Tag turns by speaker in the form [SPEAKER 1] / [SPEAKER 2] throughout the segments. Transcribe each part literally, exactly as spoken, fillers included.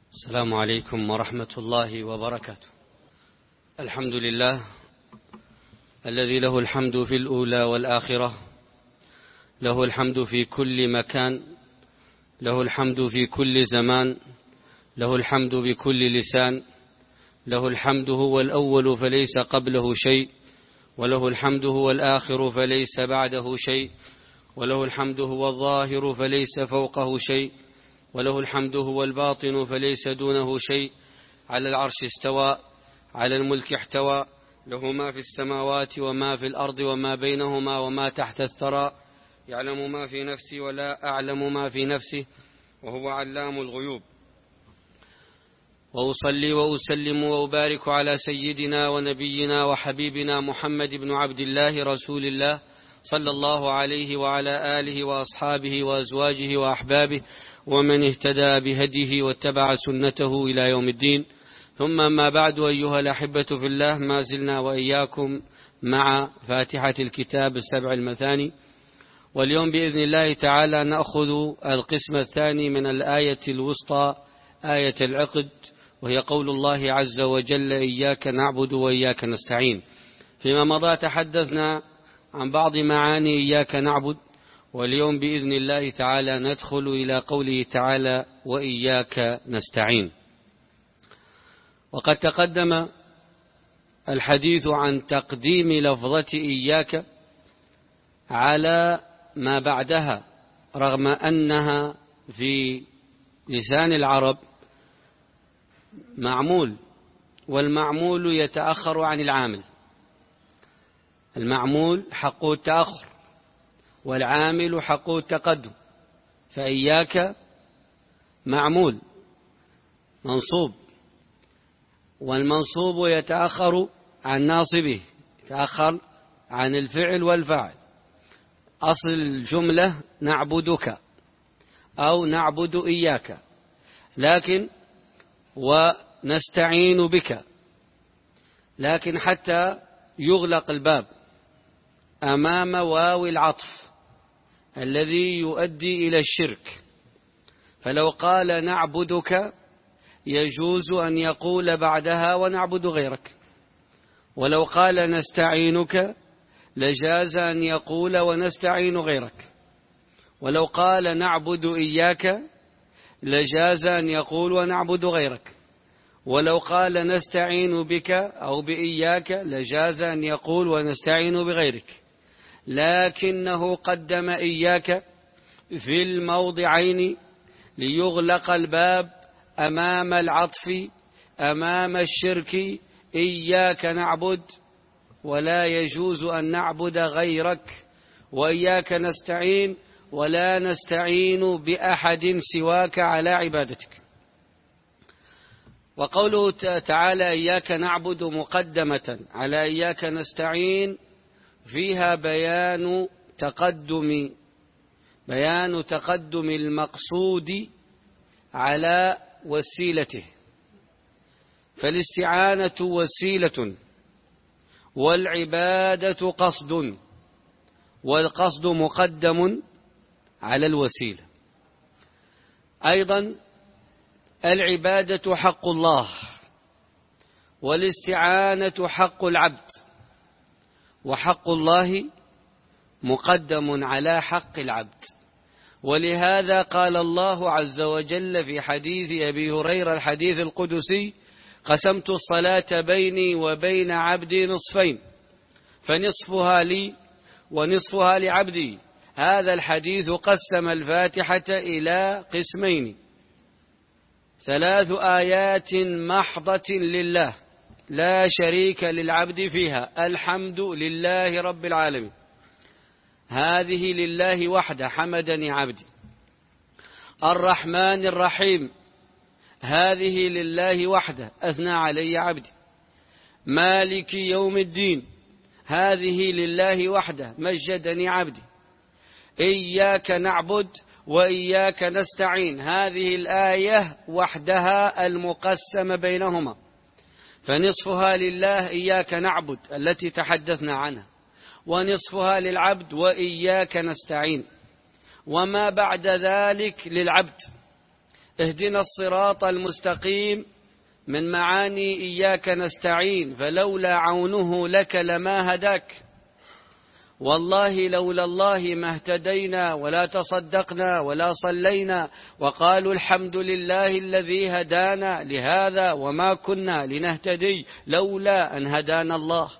[SPEAKER 1] السلام عليكم ورحمة الله وبركاته. الحمد لله الذي له الحمد في الأولى والآخرة، له الحمد في كل مكان، له الحمد في كل زمان، له الحمد بكل لسان، له الحمد هو الأول فليس قبله شيء، وله الحمد هو الآخر فليس بعده شيء، وله الحمد هو الظاهر فليس فوقه شيء، وله الحمد هو الباطن فليس دونه شيء. على العرش استوى، على الملك احتوى، له ما في السماوات وما في الأرض وما بينهما وما تحت الثرى، يعلم ما في نفسي ولا أعلم ما في نفسه، وهو علام الغيوب. وأصلي وأسلم وأبارك على سيدنا ونبينا وحبيبنا محمد بن عبد الله رسول الله صلى الله عليه وعلى آله وأصحابه وأزواجه وأحبابه ومن اهتدى بهديه واتبع سنته إلى يوم الدين. ثم ما بعد، أيها الأحبة في الله، ما زلنا وإياكم مع فاتحة الكتاب السبع المثاني، واليوم بإذن الله تعالى نأخذ القسم الثاني من الآية الوسطى، آية العقد، وهي قول الله عز وجل: إياك نعبد وإياك نستعين. فيما مضى تحدثنا عن بعض معاني إياك نعبد، واليوم بإذن الله تعالى ندخل إلى قوله تعالى: وإياك نستعين. وقد تقدم الحديث عن تقديم لفظة إياك على ما بعدها، رغم أنها في لسان العرب معمول، والمعمول يتأخر عن العامل. المعمول حقه التأخر، والعامل حقه التقدم. فإياك معمول منصوب، والمنصوب يتأخر عن ناصبه، يتأخر عن الفعل والفاعل. أصل الجملة نعبدك أو نعبد إياك، لكن ونستعين بك، لكن حتى يغلق الباب أمام واو العطف الذي يؤدي إلى الشرك. فلو قال نعبدك يجوز أن يقول بعدها ونعبد غيرك، ولو قال نستعينك لجاز أن يقول ونستعين غيرك، ولو قال نعبد إياك لجاز أن يقول ونعبد غيرك، ولو قال نستعين بك أو بإياك لجاز أن يقول ونستعين بغيرك. لكنه قدم إياك في الموضعين ليغلق الباب أمام العطف، أمام الشرك. إياك نعبد ولا يجوز أن نعبد غيرك، وإياك نستعين ولا نستعين بأحد سواك على عبادتك. وقوله تعالى إياك نعبد مقدمة على إياك نستعين فيها بيان تقدم بيان تقدم المقصود على وسيلته. فالاستعانة وسيلة، والعبادة قصد، والقصد مقدم على الوسيلة. أيضا العبادة حق الله، والاستعانة حق العبد، وحق الله مقدم على حق العبد. ولهذا قال الله عز وجل في حديث أبي هريرة الحديث القدسي: قسمت الصلاة بيني وبين عبدي نصفين، فنصفها لي ونصفها لعبدي. هذا الحديث قسم الفاتحة إلى قسمين: ثلاث آيات محضة لله لا شريك للعبد فيها، الحمد لله رب العالمين، هذه لله وحده حمدني عبدي. الرحمن الرحيم، هذه لله وحده أثنى علي عبدي. مالك يوم الدين، هذه لله وحده مجدني عبدي. إياك نعبد وإياك نستعين، هذه الآية وحدها المقسم بينهما، فنصفها لله إياك نعبد التي تحدثنا عنها، ونصفها للعبد وإياك نستعين، وما بعد ذلك للعبد. اهدنا الصراط المستقيم من معاني إياك نستعين، فلولا عونه لك لما هداك، والله لولا الله ما اهتدينا ولا تصدقنا ولا صلينا، وقالوا الحمد لله الذي هدانا لهذا وما كنا لنهتدي لولا أن هدانا الله.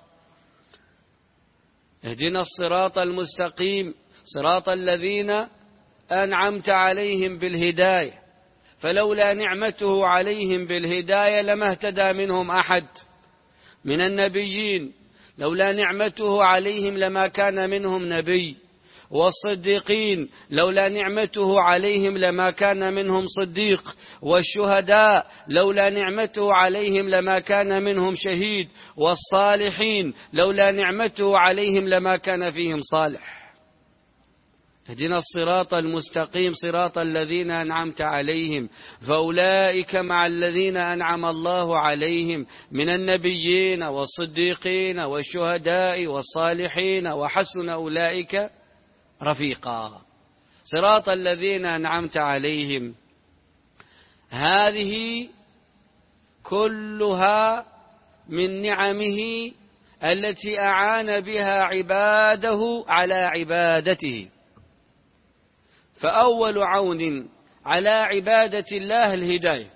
[SPEAKER 1] اهدنا الصراط المستقيم صراط الذين أنعمت عليهم بالهداية، فلولا نعمته عليهم بالهداية لما اهتدى منهم أحد من النبيين، لولا نعمته عليهم لما كان منهم نبي، والصديقين لولا نعمته عليهم لما كان منهم صديق، والشهداء لولا نعمته عليهم لما كان منهم شهيد، والصالحين لولا نعمته عليهم لما كان فيهم صالح. اهدنا الصراط المستقيم صراط الذين أنعمت عليهم، فأولئك مع الذين أنعم الله عليهم من النبيين والصديقين والشهداء والصالحين وحسن أولئك رفيقا. صراط الذين أنعمت عليهم، هذه كلها من نعمه التي أعان بها عباده على عبادته. فأول عون على عبادة الله الهداية،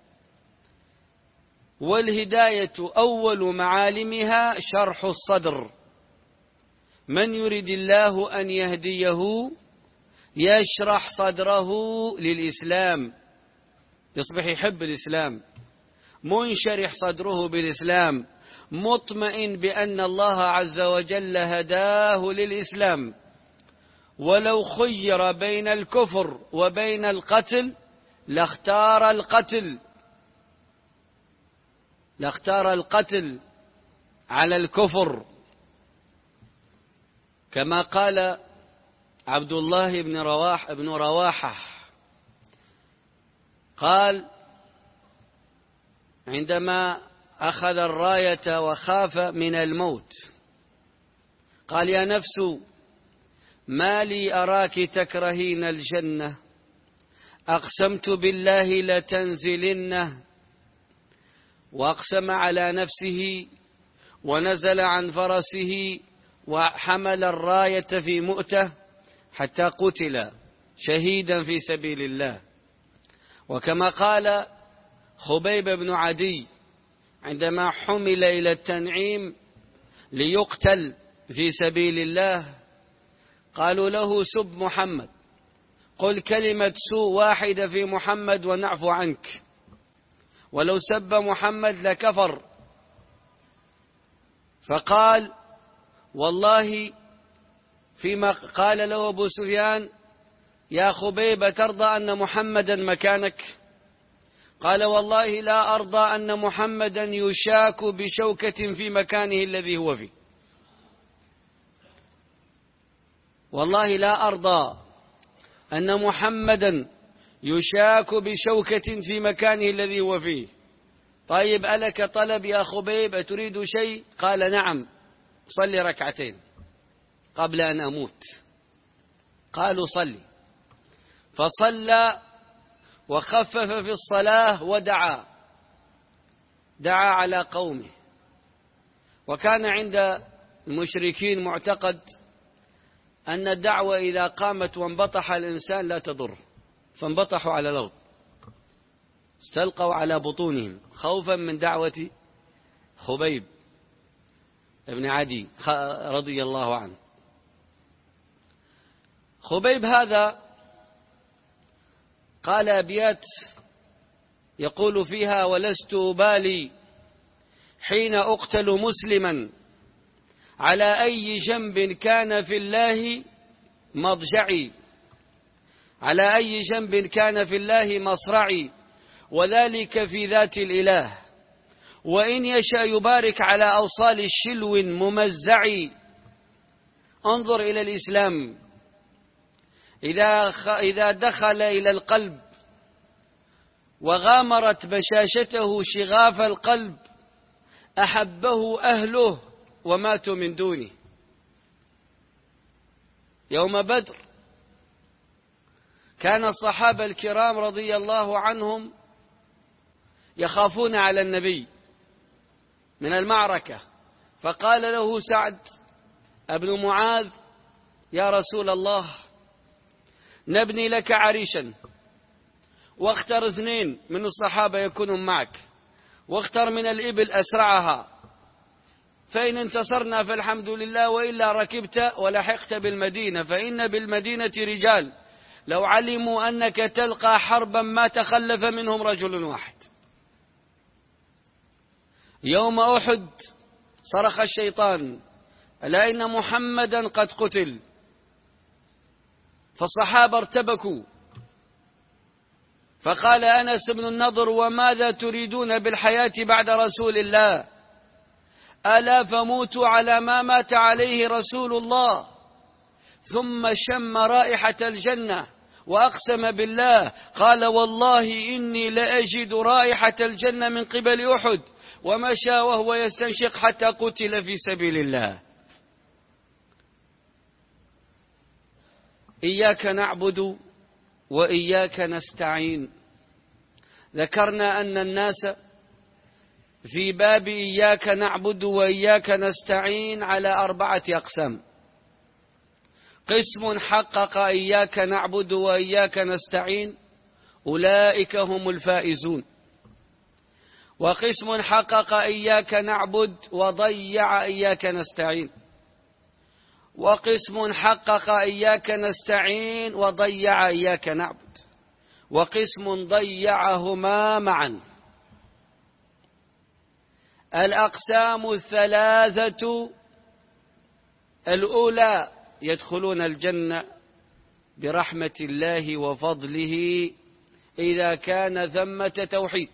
[SPEAKER 1] والهداية أول معالمها شرح الصدر. من يريد الله أن يهديه يشرح صدره للإسلام، يصبح يحب الإسلام، منشرح صدره بالإسلام، مطمئن بأن الله عز وجل هداه للإسلام. ولو خير بين الكفر وبين القتل لاختار القتل، لاختار القتل على الكفر، كما قال عبد الله بن رواح بن رواحة، قال عندما أخذ الراية وخاف من الموت، قال يا نفس ما لي أراك تكرهين الجنة، أقسمت بالله لتنزلنه، وأقسم على نفسه ونزل عن فرسه وحمل الراية في مؤته حتى قتل شهيدا في سبيل الله. وكما قال خبيب بن عدي عندما حمل إلى التنعيم ليقتل في سبيل الله، قالوا له سب محمد، قل كلمة سوء واحدة في محمد ونعفو عنك، ولو سب محمد لكفر. فقال والله فيما قال له أبو سفيان يا خبيب ترضى أن محمدا مكانك؟ قال والله لا أرضى أن محمدا يشاك بشوكة في مكانه الذي هو فيه، والله لا أرضى أن محمدا يشاك بشوكة في مكانه الذي هو فيه. طيب ألك طلب يا خبيب، أتريد شيء؟ قال نعم، صلي ركعتين قبل أن أموت. قالوا صلي، فصلى وخفف في الصلاة ودعا، دعا على قومه. وكان عند المشركين معتقد أن الدعوة إذا قامت وانبطح الإنسان لا تضر، فانبطحوا على الأرض، استلقوا على بطونهم خوفا من دعوة خبيب ابن عدي رضي الله عنه. خبيب هذا قال أبيات يقول فيها ولست أبالي حين أقتل مسلما على أي جنب كان في الله مضجعي، على أي جنب كان في الله مصرعي، وذلك في ذات الإله، وإن يشاء يبارك على أوصال الشلو ممزعي. انظر إلى الإسلام، إذا إذا دخل إلى القلب وغامرت بشاشته شغاف القلب أحبه أهله وماتوا من دونه. يوم بدر كان الصحابة الكرام رضي الله عنهم يخافون على النبي من المعركة، فقال له سعد ابن معاذ: يا رسول الله، نبني لك عريشا، واختر اثنين من الصحابة يكونوا معك، واختر من الإبل أسرعها، فإن انتصرنا فالحمد لله، وإلا ركبت ولحقت بالمدينة، فإن بالمدينة رجال لو علموا أنك تلقى حربا ما تخلف منهم رجل واحد. يوم أحد صرخ الشيطان: ألا إن محمدا قد قتل. فالصحابة ارتبكوا، فقال أنس بن النضر: وماذا تريدون بالحياة بعد رسول الله؟ ألا فموتوا على ما مات عليه رسول الله. ثم شم رائحة الجنة وأقسم بالله، قال: والله إني لأجد رائحة الجنة من قبل أحد، ومشى وهو يستنشق حتى قتل في سبيل الله. إياك نعبد وإياك نستعين. ذكرنا أن الناس في باب إياك نعبد وإياك نستعين على أربعة أقسام: قسم حقق إياك نعبد وإياك نستعين، أولئك هم الفائزون. وقسم حقق إياك نعبد وضيع إياك نستعين. وقسم حقق إياك نستعين وضيع إياك نعبد. وقسم ضيعهما معا. الأقسام الثلاثة الأولى يدخلون الجنة برحمة الله وفضله إذا كان ثمة توحيد.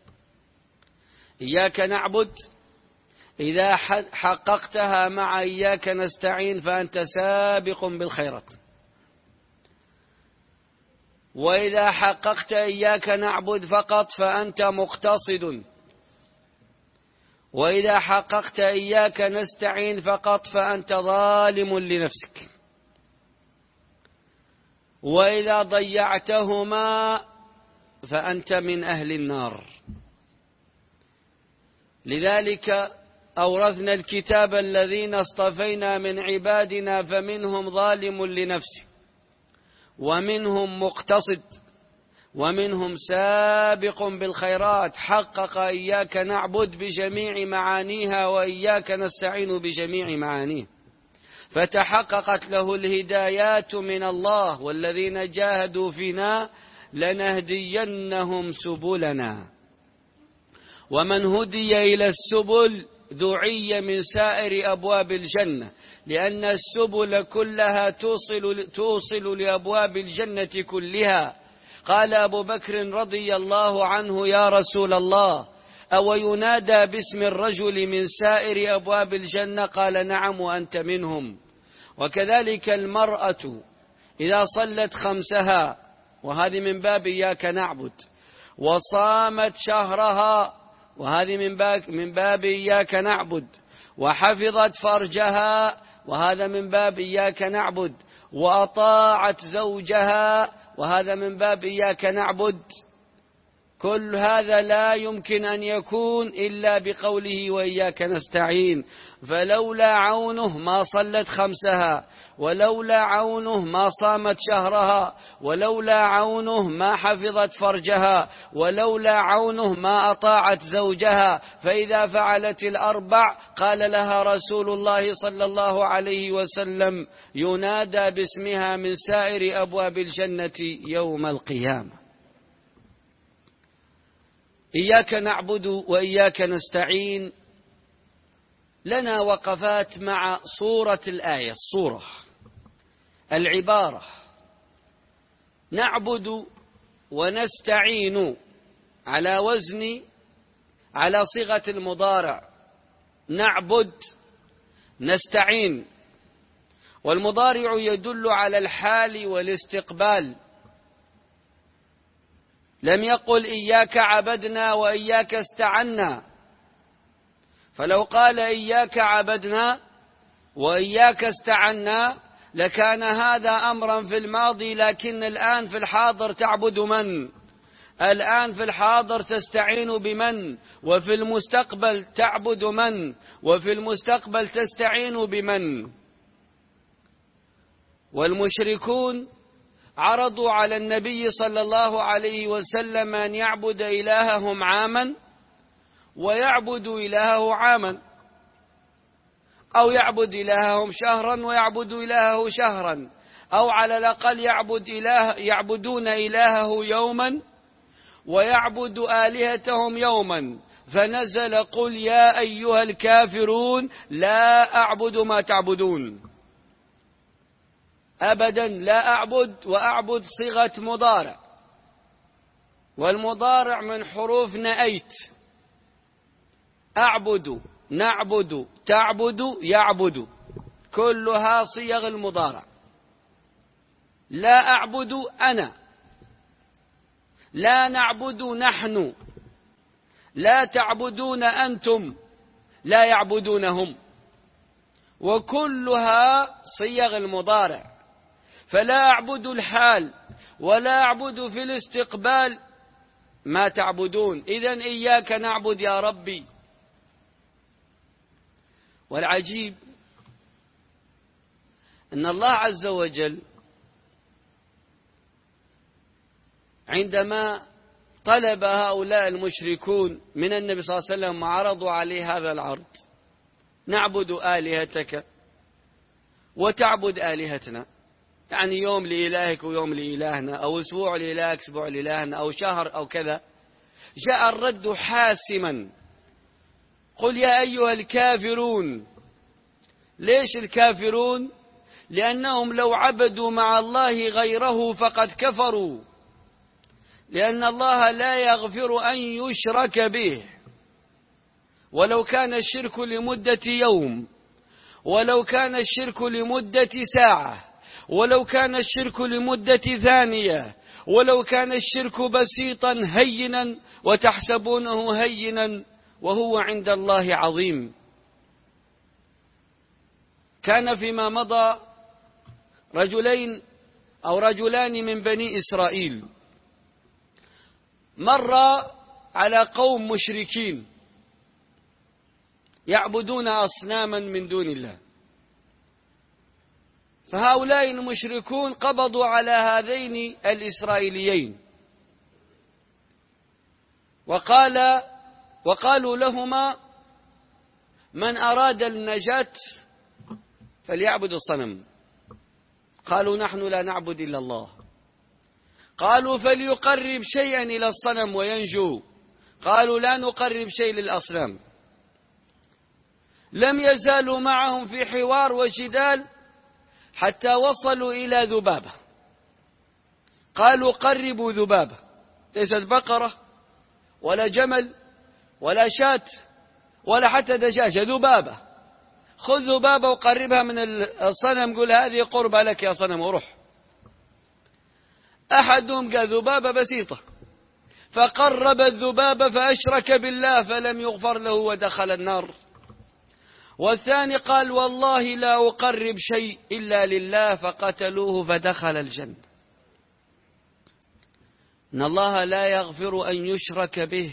[SPEAKER 1] إياك نعبد إذا حققتها مع إياك نستعين فأنت سابق بالخيرات، وإذا حققت إياك نعبد فقط فأنت مقتصد، وإذا حققت إياك نستعين فقط فأنت ظالم لنفسك، وإذا ضيعتهما فأنت من أهل النار. لذلك أورثنا الكتاب الذين اصطفينا من عبادنا فمنهم ظالم لنفسه، ومنهم مقتصد، ومنهم سابق بالخيرات. حقق إياك نعبد بجميع معانيها وإياك نستعين بجميع معانيها، فتحققت له الهدايات من الله: والذين جاهدوا فينا لنهدينهم سبلنا. ومن هدي إلى السبل دعي من سائر أبواب الجنة، لأن السبل كلها توصل, توصل لأبواب الجنة كلها. قال أبو بكر رضي الله عنه: يا رسول الله، أو ينادى باسم الرجل من سائر أبواب الجنة؟ قال: نعم وأنت منهم. وكذلك المرأة إذا صلت خمسها، وهذه من باب إياك نعبد، وصامت شهرها، وهذه من باب من باب إياك نعبد، وحفظت فرجها، وهذا من باب إياك نعبد، وأطاعت زوجها، وهذا من باب إياك نعبد، كل هذا لا يمكن أن يكون إلا بقوله وإياك نستعين. فلولا عونه ما صلت خمسها، ولولا عونه ما صامت شهرها، ولولا عونه ما حفظت فرجها، ولولا عونه ما أطاعت زوجها. فإذا فعلت الأربع قال لها رسول الله صلى الله عليه وسلم: ينادى باسمها من سائر أبواب الجنة يوم القيامة. إياك نعبد وإياك نستعين لنا وقفات مع صورة الآية. الصورة العبارة نعبد ونستعين على وزن على صيغة المضارع، نعبد نستعين، والمضارع يدل على الحال والاستقبال. لم يقل إياك عبدنا وإياك استعنا، فلو قال إياك عبدنا وإياك استعنا لكان هذا أمرا في الماضي، لكن الآن في الحاضر تعبد من؟ الآن في الحاضر تستعين بمن؟ وفي المستقبل تعبد من؟ وفي المستقبل تستعين بمن؟ والمشركون عرضوا على النبي صلى الله عليه وسلم أن يعبد إلههم عاما ويعبد إلهه عاما، أو يعبد إلههم شهرا ويعبد إلهه شهرا، أو على الأقل يعبد إله يعبدون إلهه يوما ويعبد آلهتهم يوما. فنزل قل يا أيها الكافرون لا أعبد ما تعبدون. أبدا لا أعبد، وأعبد صيغة مضارع، والمضارع من حروف نأيت. أعبد، نعبد، تعبد، يعبد، كلها صيغ المضارع. لا أعبد أنا، لا نعبد نحن، لا تعبدون أنتم، لا يعبدونهم، وكلها صيغ المضارع. فلا أعبد الحال ولا أعبد في الاستقبال ما تعبدون، إذن إياك نعبد يا ربي. والعجيب أن الله عز وجل عندما طلب هؤلاء المشركون من النبي صلى الله عليه وسلم وعرضوا عليه هذا العرض، نعبد آلهتك وتعبد آلهتنا، يعني يوم لإلهك ويوم لإلهنا، أو أسبوع لإلهك أسبوع لإلهنا، أو شهر أو كذا، جاء الرد حاسما: قل يا أيها الكافرون. ليش الكافرون؟ لأنهم لو عبدوا مع الله غيره فقد كفروا، لأن الله لا يغفر أن يشرك به، ولو كان الشرك لمدة يوم، ولو كان الشرك لمدة ساعة، ولو كان الشرك لمدة ثانية، ولو كان الشرك بسيطا هينا وتحسبونه هينا وهو عند الله عظيم. كان فيما مضى رجلين أو رجلان من بني إسرائيل مر على قوم مشركين يعبدون أصناما من دون الله، فهؤلاء المشركون قبضوا على هذين الإسرائيليين وقال وقالوا لهما: من أراد النجاة فليعبد الصنم. قالوا: نحن لا نعبد إلا الله. قالوا: فليقرب شيئا إلى الصنم وينجو. قالوا: لا نقرب شيء للأصنام. لم يزالوا معهم في حوار وجدال حتى وصلوا إلى ذبابة. قالوا: قربوا ذبابة، ليست بقرة ولا جمل ولا شاة ولا حتى دجاجة، ذبابة. خذ ذبابة وقربها من الصنم، قل هذه قربة لك يا صنم وروح. أحدهم قال: ذبابة بسيطة، فقرب الذبابة فأشرك بالله فلم يغفر له ودخل النار. والثاني قال: والله لا أقرب شيء إلا لله، فقتلوه فدخل الجنة. إن الله لا يغفر أن يشرك به.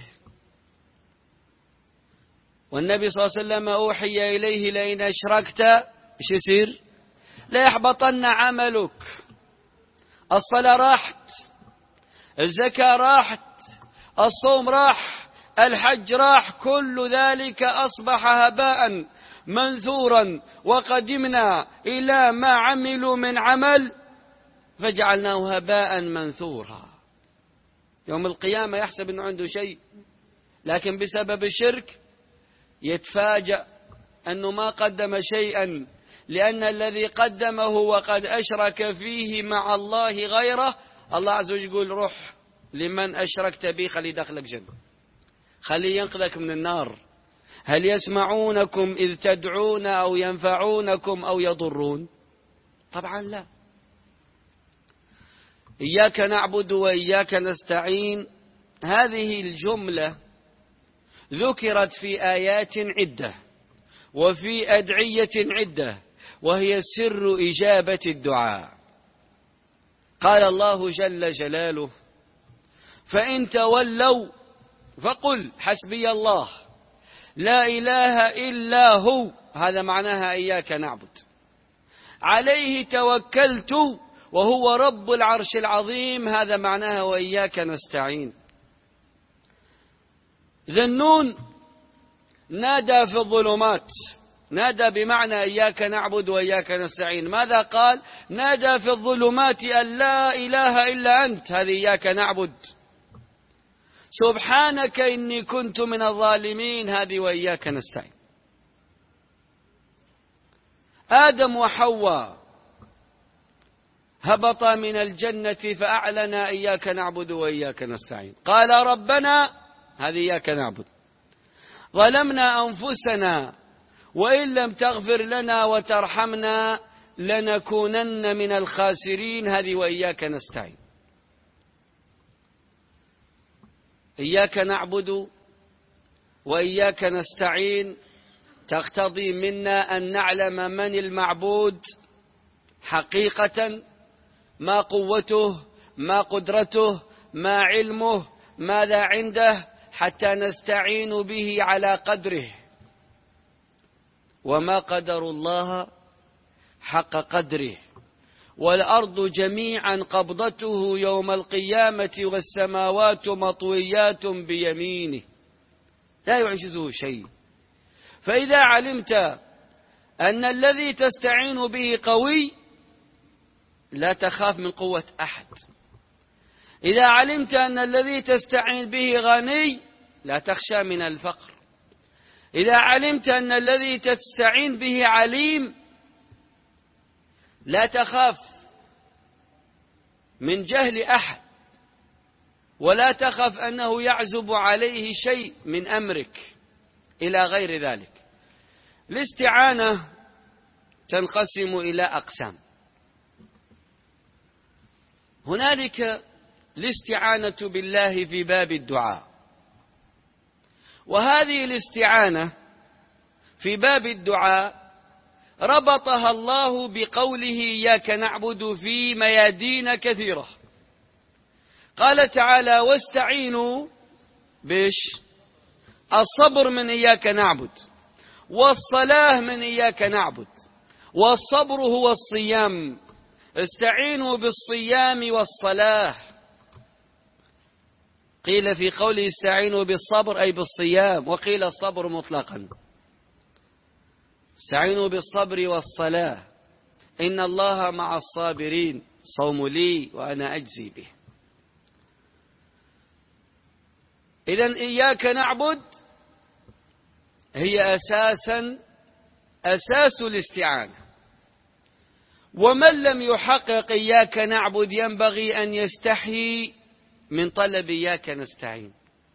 [SPEAKER 1] والنبي صلى الله عليه وسلم أوحي إليه: لئن أشركت إيش يصير؟ لا يحبطن عملك. الصلاة راحت، الزكاة راحت، الصوم راح، الحج راح، كل ذلك أصبح هباء منثورا. وقدمنا إلى ما عملوا من عمل فجعلناه هباء منثورا. يوم القيامة يحسب أنه عنده شيء، لكن بسبب الشرك يتفاجأ أنه ما قدم شيئا، لأن الذي قدمه وقد أشرك فيه مع الله غيره، الله عز وجل يقول: روح لمن أشركت بي، خلي دخلك جنة، خلي ينقذك من النار. هل يسمعونكم إذ تدعون أو ينفعونكم أو يضرون؟ طبعا لا. إياك نعبد وإياك نستعين، هذه الجملة ذكرت في آيات عدة وفي أدعية عدة وهي سر إجابة الدعاء. قال الله جل جلاله: فإن تولوا فقل حسبي الله لا إله إلا هو، هذا معناها إياك نعبد، عليه توكلت وهو رب العرش العظيم، هذا معناها وإياك نستعين. ذنون نادى في الظلمات، نادى بمعنى إياك نعبد وإياك نستعين. ماذا قال؟ نادى في الظلمات أن لا إله إلا أنت، هذه إياك نعبد. سبحانك إني كنت من الظالمين، هذه وإياك نستعين. آدم وحواء هبطا من الجنة فأعلنا إياك نعبد وإياك نستعين. قال ربنا، هذه إياك نعبد، ظلمنا أنفسنا وإن لم تغفر لنا وترحمنا لنكونن من الخاسرين، هذه وإياك نستعين. إياك نعبد وإياك نستعين تقتضي منا أن نعلم من المعبود حقيقة، ما قوته، ما قدرته، ما علمه، ماذا عنده، حتى نستعين به على قدره. وما قدر الله حق قدره، والأرض جميعا قبضته يوم القيامة والسماوات مطويات بيمينه لا يعجزه شيء. فإذا علمت أن الذي تستعين به قوي لا تخاف من قوة أحد. إذا علمت أن الذي تستعين به غني لا تخشى من الفقر. إذا علمت أن الذي تستعين به عليم لا تخاف من جهل أحد، ولا تخف أنه يعزب عليه شيء من أمرك إلى غير ذلك. الاستعانة تنقسم إلى أقسام. هنالك الاستعانة بالله في باب الدعاء، وهذه الاستعانة في باب الدعاء ربطها الله بقوله إياك نعبد في ميادين كثيرة. قال تعالى: واستعينوا بش الصبر من إياك نعبد، والصلاة من إياك نعبد، والصبر هو الصيام، استعينوا بالصيام والصلاة. قيل في قوله استعينوا بالصبر أي بالصيام، وقيل الصبر مطلقا. استعينوا بالصبر والصلاة إن الله مع الصابرين، صوم لي وأنا أجزي به. إذن إياك نعبد هي أساسا أساس الاستعانة، ومن لم يحقق إياك نعبد ينبغي أن يستحي من طلب إياك نستعين،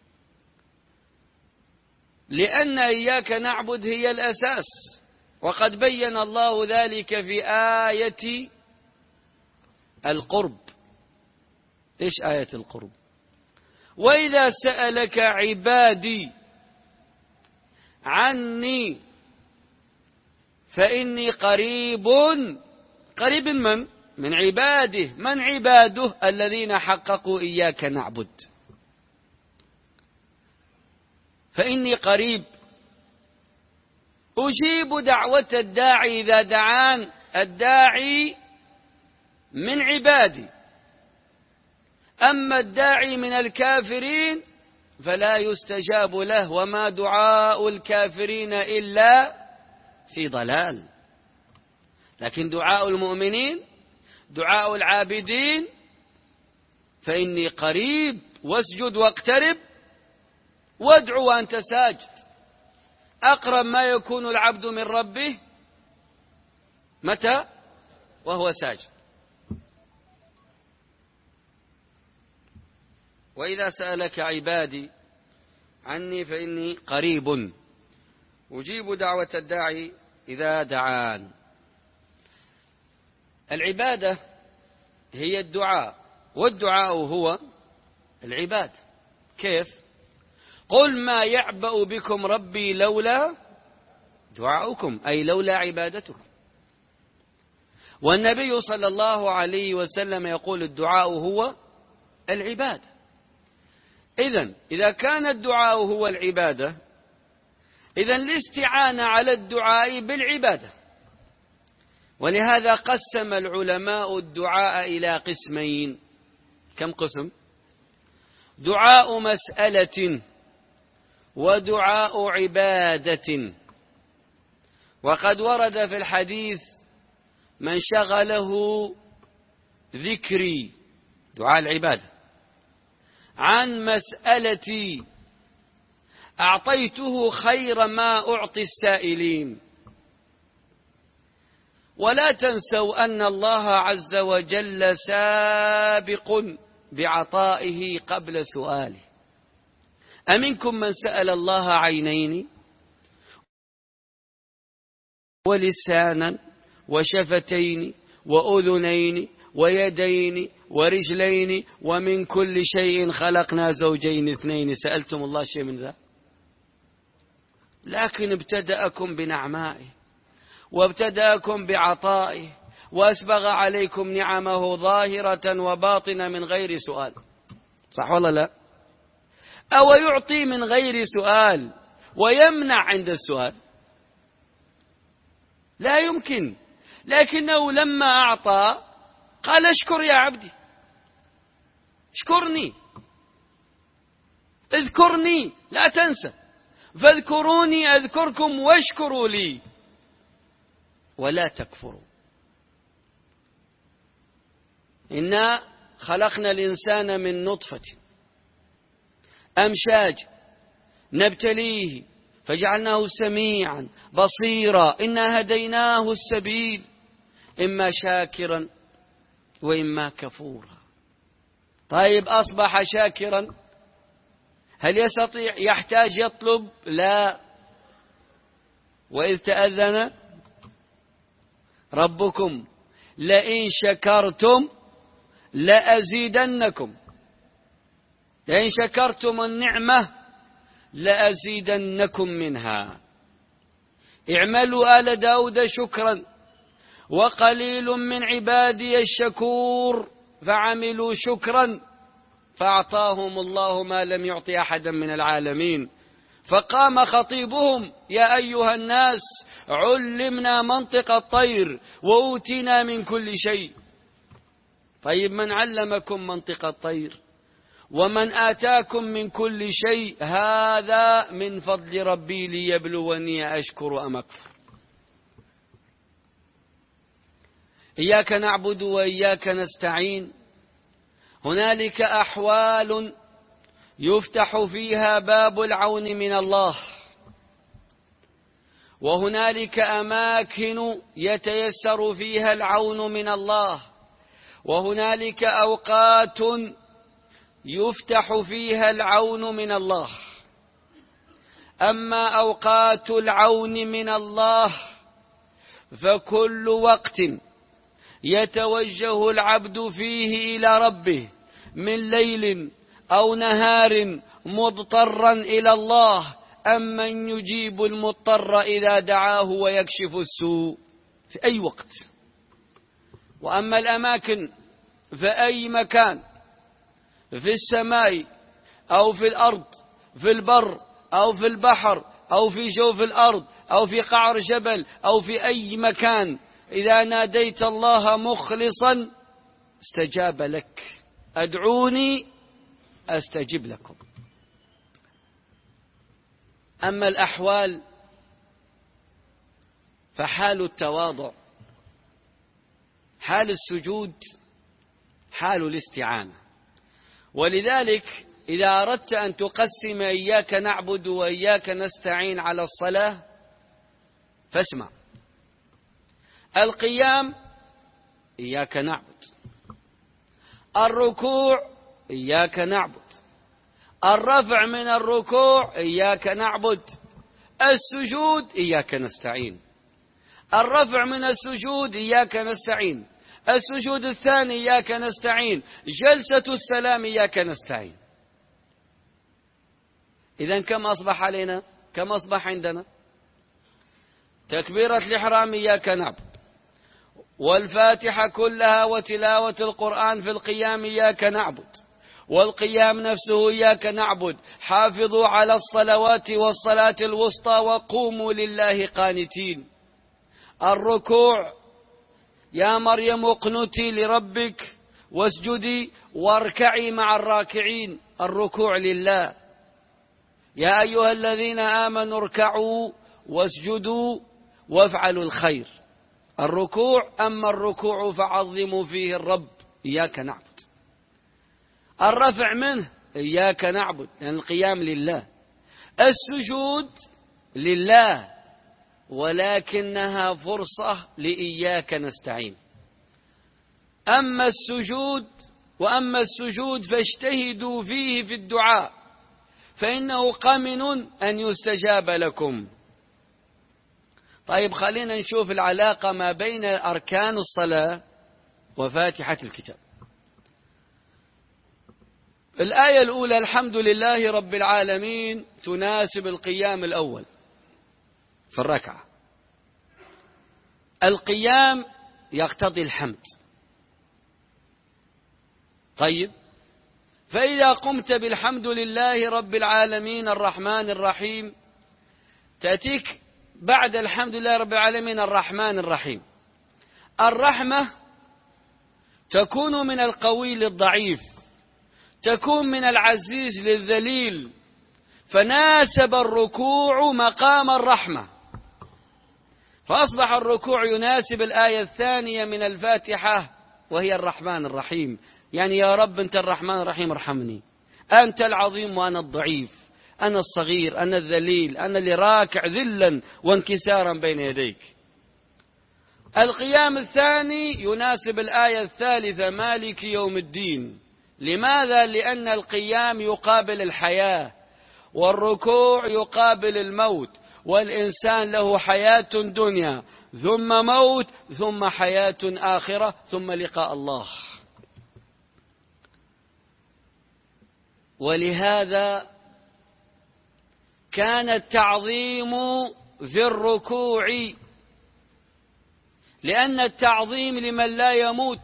[SPEAKER 1] لأن إياك نعبد هي الأساس، وقد بين الله ذلك في آية القرب. إيش آية القرب؟ وإذا سألك عبادي عني فإني قريب. قريب من؟ من عباده. من عباده؟ الذين حققوا إياك نعبد. فإني قريب أجيب دعوة الداعي إذا دعان. الداعي من عبادي، أما الداعي من الكافرين فلا يستجاب له، وما دعاء الكافرين إلا في ضلال. لكن دعاء المؤمنين، دعاء العابدين، فإني قريب واسجد واقترب وادع وأنت ساجد. أقرب ما يكون العبد من ربه متى؟ وهو ساجد. وإذا سألك عبادي عني فإني قريب أجيب دعوة الداعي إذا دعان. العبادة هي الدعاء، والدعاء هو العبادة. كيف؟ قل ما يعبأ بكم ربي لولا دعاؤكم، أي لولا عبادتكم. والنبي صلى الله عليه وسلم يقول الدعاء هو العبادة. إذن إذا كان الدعاء هو العبادة، إذن الاستعانة على الدعاء بالعبادة. ولهذا قسم العلماء الدعاء إلى قسمين. كم قسم؟ دعاء مسألة ودعاء عبادة. وقد ورد في الحديث من شغله ذكري، دعاء العبادة، عن مسألتي أعطيته خير ما أعطي السائلين. ولا تنسوا أن الله عز وجل سابق بعطائه قبل سؤاله. أمنكم من سأل الله عينين ولسانا وشفتين وأذنين ويدين ورجلين ومن كل شيء خلقنا زوجين اثنين؟ سألتم الله شيء من ذا؟ لكن ابتدأكم بنعمائه وابتدأكم بعطائه وأسبغ عليكم نعمه ظاهرة وباطنة من غير سؤال. صح ولا لا؟ أو يعطي من غير سؤال ويمنع عند السؤال؟ لا يمكن. لكنه لما أعطى قال اشكر يا عبدي، اشكرني، اذكرني لا تنسى، فاذكروني أذكركم واشكروا لي ولا تكفروا. إنا خلقنا الإنسان من نطفة أمشاج نبتليه فجعلناه سميعا بصيرا إنا هديناه السبيل إما شاكرا وإما كفورا. طيب أصبح شاكرا، هل يستطيع يحتاج يطلب؟ لا. وإذ تأذن ربكم لئن شكرتم لأزيدنكم، لئن شكرتم النعمة لأزيدنكم منها. اعملوا آل داود شكرا وقليل من عبادي الشكور فعملوا شكرا فأعطاهم الله ما لم يعط أحدا من العالمين. فقام خطيبهم يا أيها الناس علمنا منطق الطير وأوتينا من كل شيء. طيب من علمكم منطق الطير ومن آتاكم من كل شيء؟ هذا من فضل ربي ليبلوني أشكر أم أكفر. إياك نعبد وإياك نستعين. هنالك أحوال يفتح فيها باب العون من الله، وهنالك أماكن يتيسر فيها العون من الله، وهنالك أوقات يفتح فيها العون من الله. أما أوقات العون من الله فكل وقت يتوجه العبد فيه إلى ربه من ليل أو نهار مضطرا إلى الله، أمن يجيب المضطر إذا دعاه ويكشف السوء في أي وقت. وأما الأماكن فأي مكان في السماء أو في الأرض، في البر أو في البحر أو في جوف الأرض أو في قعر جبل أو في أي مكان، إذا ناديت الله مخلصا استجاب لك. أدعوني أستجب لكم. أما الأحوال فحال التواضع، حال السجود، حال الاستعانة. ولذلك إذا أردت أن تقسم إياك نعبد وإياك نستعين على الصلاة فاسمع: القيام إياك نعبد، الركوع إياك نعبد، الرفع من الركوع إياك نعبد، السجود إياك نستعين، الرفع من السجود إياك نستعين، السجود الثاني إياك نستعين، جلسة السلام إياك نستعين. إذن كم أصبح علينا؟ كم أصبح عندنا؟ تكبيرة الإحرام إياك نعبد، والفاتحة كلها وتلاوة القرآن في القيام إياك نعبد، والقيام نفسه إياك نعبد. حافظوا على الصلوات والصلاة الوسطى وقوموا لله قانتين. الركوع يا مريم اقنتي لربك واسجدي واركعي مع الراكعين. الركوع لله. يا أيها الذين آمنوا اركعوا واسجدوا وافعلوا الخير. الركوع. أما الركوع فعظموا فيه الرب إياك نعبد. الرفع منه إياك نعبد، لأن القيام لله. السجود لله، ولكنها فرصة لإياك نستعين. أما السجود وأما السجود فاجتهدوا فيه في الدعاء، فإنه قمن أن يستجاب لكم. طيب خلينا نشوف العلاقة ما بين أركان الصلاة وفاتحة الكتاب. الآية الأولى الحمد لله رب العالمين تناسب القيام الأول في الركعة. القيام يقتضي الحمد. طيب، فإذا قمت بالحمد لله رب العالمين الرحمن الرحيم، تأتيك بعد الحمد لله رب العالمين الرحمن الرحيم. الرحمة تكون من القوي للضعيف، تكون من العزيز للذليل، فناسب الركوع مقام الرحمة، فأصبح الركوع يناسب الآية الثانية من الفاتحة وهي الرحمن الرحيم. يعني يا رب أنت الرحمن الرحيم ارحمني، أنت العظيم وأنا الضعيف، أنا الصغير، أنا الذليل، أنا اللي راكع ذلا وانكسارا بين يديك. القيام الثاني يناسب الآية الثالثة مالك يوم الدين. لماذا؟ لأن القيام يقابل الحياة، والركوع يقابل الموت، والإنسان له حياة دنيا ثم موت ثم حياة آخرة ثم لقاء الله. ولهذا كان التعظيم في الركوع، لأن التعظيم لمن لا يموت.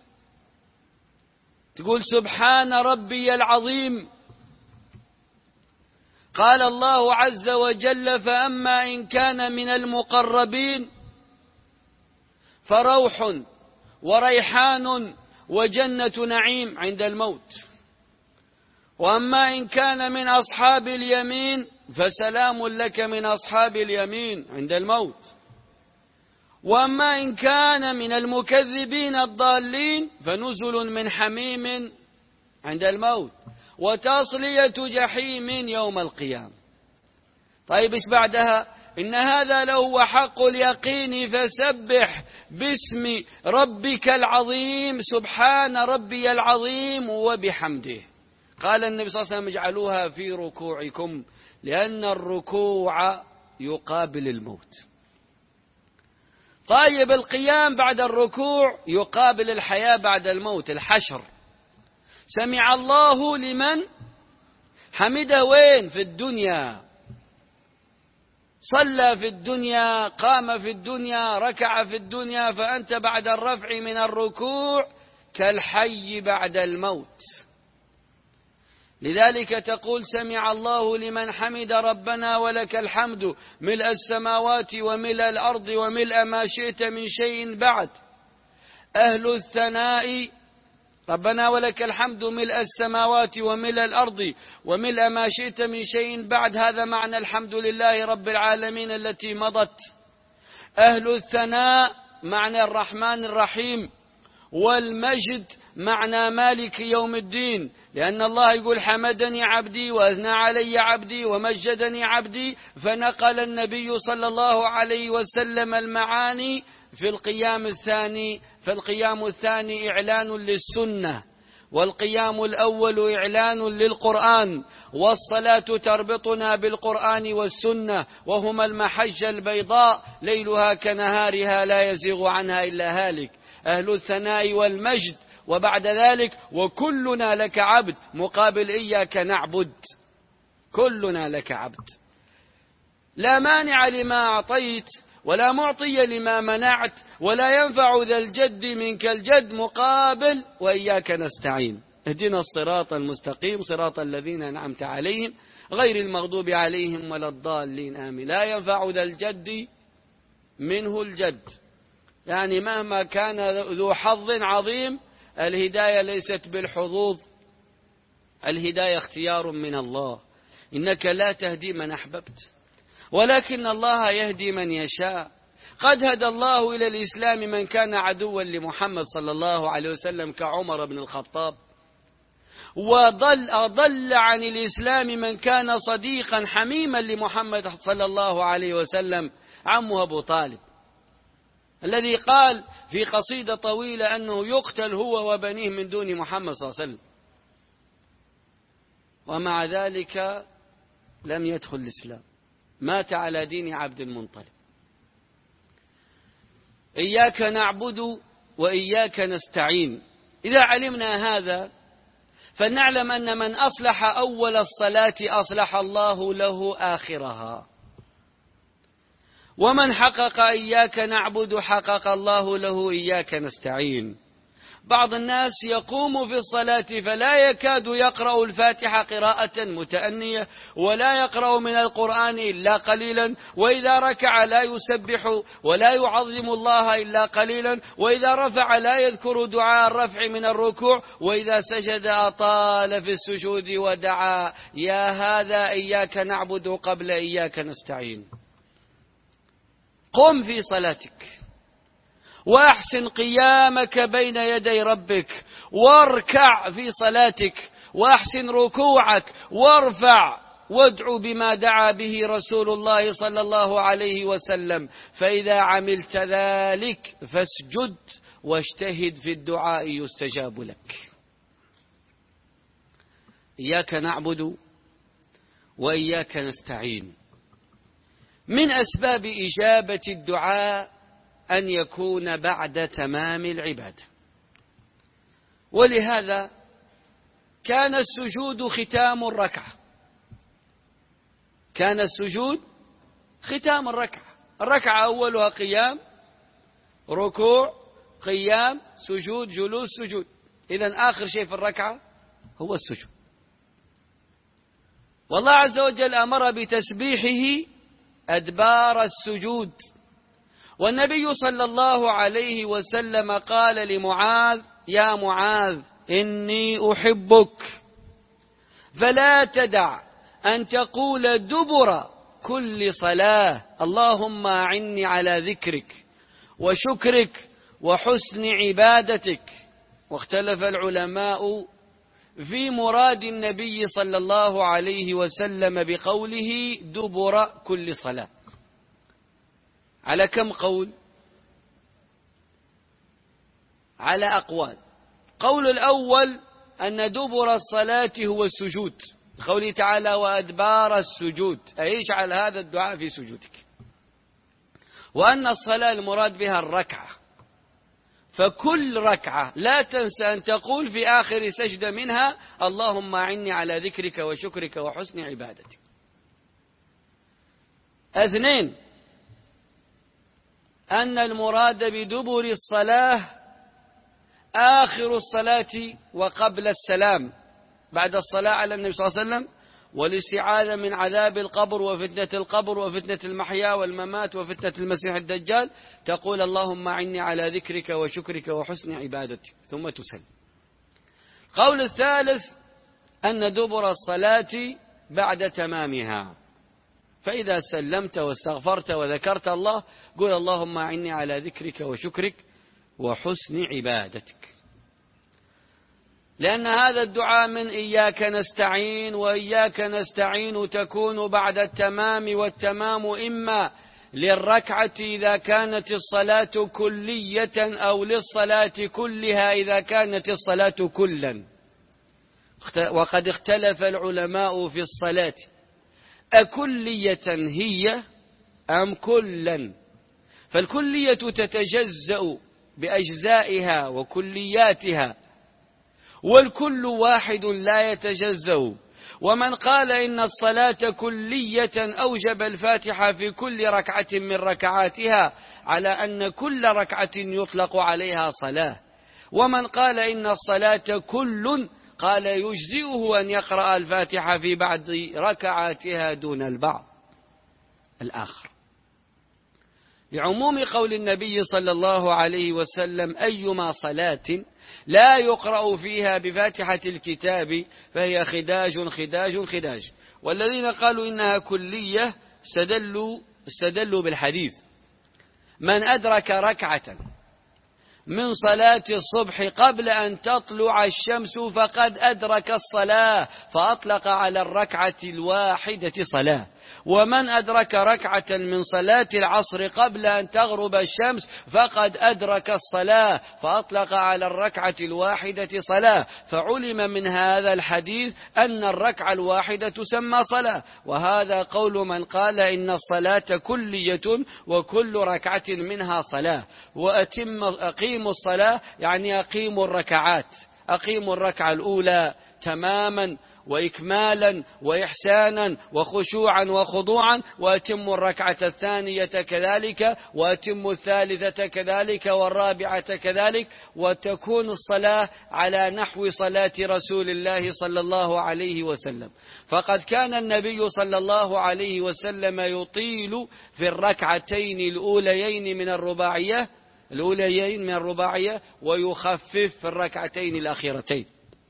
[SPEAKER 1] تقول سبحان ربي العظيم. قال الله عز وجل فأما إن كان من المقربين فروح وريحان وجنة نعيم عند الموت، وأما إن كان من أصحاب اليمين فسلام لك من أصحاب اليمين عند الموت، وأما إن كان من المكذبين الضالين فنزل من حميم عند الموت، وتصلية جحيم يوم القيامة. طيب إيش بعدها؟ إن هذا لهو حق اليقين فسبح باسم ربك العظيم سبحان ربي العظيم وبحمده. قال النبي صلى الله عليه وسلم اجعلوها في ركوعكم، لأن الركوع يقابل الموت. طيب القيام بعد الركوع يقابل الحياة بعد الموت، الحشر. سمع الله لمن حمده وين؟ في الدنيا، صلى في الدنيا، قام في الدنيا، ركع في الدنيا، فأنت بعد الرفع من الركوع كالحي بعد الموت. لذلك تقول سمع الله لمن حمد ربنا ولك الحمد ملء السماوات وملء الأرض وملء ما شئت من شيء بعد. أهل الثناء ربنا ولك الحمد ملء السماوات وملء الأرض وملء ما شئت من شيء بعد. هذا معنى الحمد لله رب العالمين التي مضت. أهل الثناء معنى الرحمن الرحيم، والمجد معنى مالك يوم الدين، لأن الله يقول حمدني عبدي وأثنى علي عبدي ومجدني عبدي، فنقل النبي صلى الله عليه وسلم المعاني في القيام الثاني. فالقيام الثاني إعلان للسنة، والقيام الأول إعلان للقرآن، والصلاة تربطنا بالقرآن والسنة، وهما المحجة البيضاء ليلها كنهارها لا يزيغ عنها إلا هالك. أهل الثناء والمجد، وبعد ذلك وكلنا لك عبد، مقابل إياك نعبد، كلنا لك عبد. لا مانع لما أعطيت ولا معطي لما منعت ولا ينفع ذا الجد منك الجد مقابل وإياك نستعين. اهدنا الصراط المستقيم صراط الذين أنعمت عليهم غير المغضوب عليهم ولا الضالين آمين. لا ينفع ذا الجد منه الجد، يعني مهما كان ذو حظ عظيم الهداية ليست بالحظوظ، الهداية اختيار من الله. إنك لا تهدي من أحببت ولكن الله يهدي من يشاء. قد هدى الله إلى الإسلام من كان عدوا لمحمد صلى الله عليه وسلم كعمر بن الخطاب، وضل أضل عن الإسلام من كان صديقا حميما لمحمد صلى الله عليه وسلم عمه أبو طالب، الذي قال في قصيدة طويلة أنه يقتل هو وبنيه من دون محمد صلى الله عليه وسلم، ومع ذلك لم يدخل الإسلام، مات على دين عبد المطلب. إياك نعبد وإياك نستعين. إذا علمنا هذا فلنعلم أن من أصلح أول الصلاة أصلح الله له آخرها، ومن حقق إياك نعبد حقق الله له إياك نستعين. بعض الناس يقوم في الصلاة فلا يكاد يقرأ الفاتحة قراءة متأنية ولا يقرأ من القرآن إلا قليلا، وإذا ركع لا يسبح ولا يعظم الله إلا قليلا، وإذا رفع لا يذكر دعاء الرفع من الركوع، وإذا سجد أطال في السجود ودعا. يا هذا إياك نعبد قبل إياك نستعين. قم في صلاتك وأحسن قيامك بين يدي ربك، واركع في صلاتك وأحسن ركوعك، وارفع وادع بما دعا به رسول الله صلى الله عليه وسلم. فإذا عملت ذلك فاسجد واجتهد في الدعاء يستجاب لك. إياك نعبد وإياك نستعين. من أسباب إجابة الدعاء أن يكون بعد تمام العبادة، ولهذا كان السجود ختام الركعة، كان السجود ختام الركعة. الركعة أولها قيام ركوع قيام سجود جلوس سجود، إذن آخر شيء في الركعة هو السجود. والله عز وجل أمر بتسبيحه أدبار السجود، والنبي صلى الله عليه وسلم قال لمعاذ: يا معاذ إني أحبك فلا تدع أن تقول دبر كل صلاة اللهم أعني على ذكرك وشكرك وحسن عبادتك. واختلف العلماء في مراد النبي صلى الله عليه وسلم بقوله دبر كل صلاة، على كم قول؟ على أقوال. قول الأول أن دبر الصلاة هو السجود، قوله تعالى وأدبار السجود، أي اجعل هذا الدعاء في سجودك، وأن الصلاة المراد بها الركعة، فكل ركعة لا تنسى أن تقول في آخر سجدة منها اللهم أعني على ذكرك وشكرك وحسن عبادتك. اثنين، أن المراد بدبر الصلاة آخر الصلاة وقبل السلام، بعد الصلاة على النبي صلى الله عليه وسلم، والاستعاذة من عذاب القبر وفتنة القبر وفتنة المحيا والممات وفتنة المسيح الدجال، تقول اللهم أعني على ذكرك وشكرك وحسن عبادتك ثم تسلم. قول الثالث أن دبر الصلاة بعد تمامها، فإذا سلمت واستغفرت وذكرت الله قل اللهم أعني على ذكرك وشكرك وحسن عبادتك، لأن هذا الدعاء من إياك نستعين، وإياك نستعين تكون بعد التمام، والتمام إما للركعة إذا كانت الصلاة كلية أو للصلاة كلها إذا كانت الصلاة كلا. وقد اختلف العلماء في الصلاة أكلية هي أم كلا، فالكلية تتجزأ بأجزائها وكلياتها، والكل واحد لا يتجزأ، ومن قال إن الصلاة كلية أوجب الفاتحة في كل ركعة من ركعاتها على أن كل ركعة يطلق عليها صلاة. ومن قال إن الصلاة كل قال يجزئه أن يقرأ الفاتحة في بعض ركعاتها دون البعض الآخر، لعموم قول النبي صلى الله عليه وسلم: أيما صلاة لا يقرأ فيها بفاتحة الكتاب فهي خداج خداج خداج. والذين قالوا إنها كلية استدلوا, استدلوا بالحديث: من أدرك ركعة من صلاة الصبح قبل أن تطلع الشمس فقد أدرك الصلاة، فأطلق على الركعة الواحدة صلاة. ومن أدرك ركعة من صلاة العصر قبل أن تغرب الشمس فقد أدرك الصلاة، فأطلق على الركعة الواحدة صلاة. فعلم من هذا الحديث أن الركعة الواحدة تسمى صلاة. وهذا قول من قال إن الصلاة كلية وكل ركعة منها صلاة. وأتم أقيموا الصلاة يعني أقيموا الركعات، أقيموا الركعة الأولى تماما وإكمالا وإحسانا وخشوعا وخضوعا، وأتموا الركعة الثانية كذلك، وأتموا الثالثة كذلك، والرابعة كذلك، وتكون الصلاة على نحو صلاة رسول الله صلى الله عليه وسلم. فقد كان النبي صلى الله عليه وسلم يطيل في الركعتين الأوليين من الرباعية الأوليين من الرباعية ويخفف في الركعتين الأخيرتين.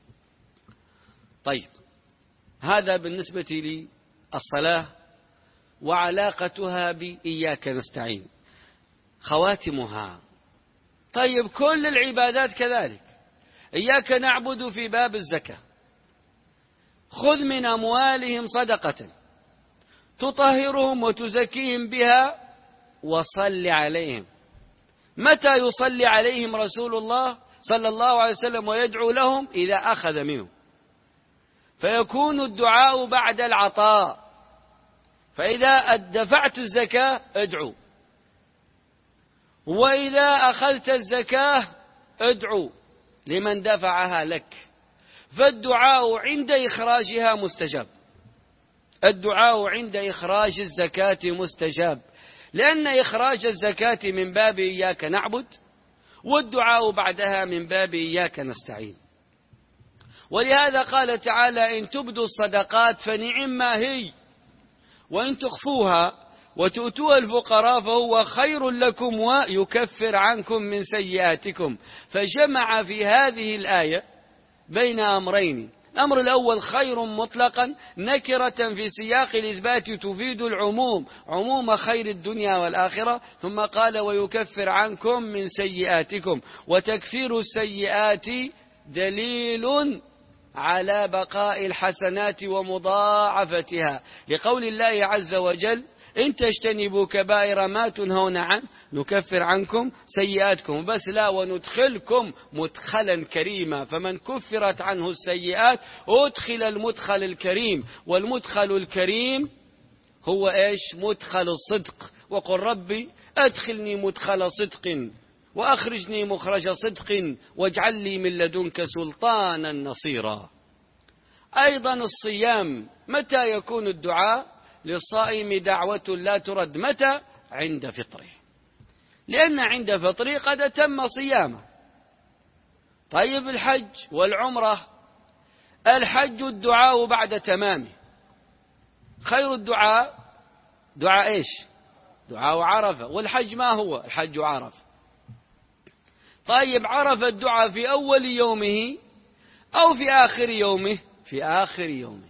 [SPEAKER 1] طيب، هذا بالنسبة للصلاة وعلاقتها بإياك نستعين. خواتمها: طيب، كل العبادات كذلك. إياك نعبد في باب الزكاة: خذ من أموالهم صدقة تطهرهم وتزكيهم بها وصل عليهم. متى يصلي عليهم رسول الله صلى الله عليه وسلم ويدعو لهم؟ إذا أخذ منهم، فيكون الدعاء بعد العطاء. فإذا دفعت الزكاة ادعو، وإذا أخذت الزكاة ادعو لمن دفعها لك. فالدعاء عند إخراجها مستجاب، الدعاء عند إخراج الزكاة مستجاب، لأن إخراج الزكاة من باب إياك نعبد، والدعاء بعدها من باب إياك نستعين. ولهذا قال تعالى: إن تبدوا الصدقات فنعما هي، وإن تخفوها وتؤتوها الفقراء فهو خير لكم ويكفر عنكم من سيئاتكم. فجمع في هذه الآية بين أمرين: الأمر الأول خير مطلقا نكرة في سياق الإثبات تفيد العموم، عموم خير الدنيا والآخرة، ثم قال ويكفر عنكم من سيئاتكم. وتكفير السيئات دليل على بقاء الحسنات ومضاعفتها، لقول الله عز وجل: إن تجتنبوا كبائر ما تنهون عنه نكفر عنكم سيئاتكم. بس لا، وندخلكم مدخلا كريما. فمن كفرت عنه السيئات أدخل المدخل الكريم، والمدخل الكريم هو إيش؟ مدخل الصدق. وقل ربي أدخلني مدخل صدق وأخرجني مخرج صدق واجعل لي من لدنك سلطانا نصيرا. أيضا الصيام: متى يكون الدعاء للصائم دعوة لا ترد؟ متى؟ عند فطره، لأن عند فطره قد أتم صيامه. طيب، الحج والعمرة: الحج الدعاء بعد تمامه. خير الدعاء دعاء إيش؟ دعاء عرفة. والحج ما هو؟ الحج عرفة. طيب، عرفة الدعاء في أول يومه أو في آخر يومه؟ في آخر يومه،